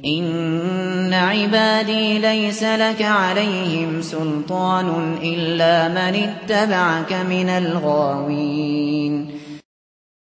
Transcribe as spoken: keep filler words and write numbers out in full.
إن عبادي ليس لك عليهم سلطان إلا من اتبعك من الغاوين